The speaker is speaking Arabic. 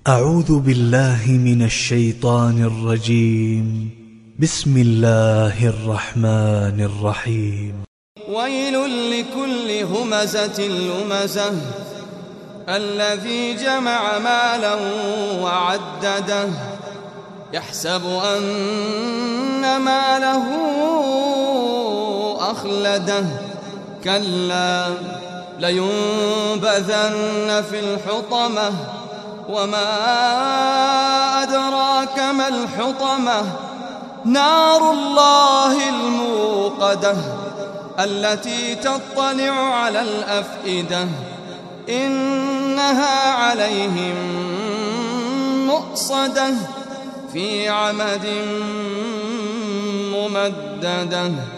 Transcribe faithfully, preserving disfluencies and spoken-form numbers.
أعوذ بالله من الشيطان الرجيم. بسم الله الرحمن الرحيم. ويل لكل همزة لمزة الذي جمع مالا وعدده يحسب أن ماله أخلده كلا لينبذن في الحطمة وما أدراك ما الحطمة نار الله الموقدة التي تطلع على الأفئدة إنها عليهم مؤصدة في عمد ممددة.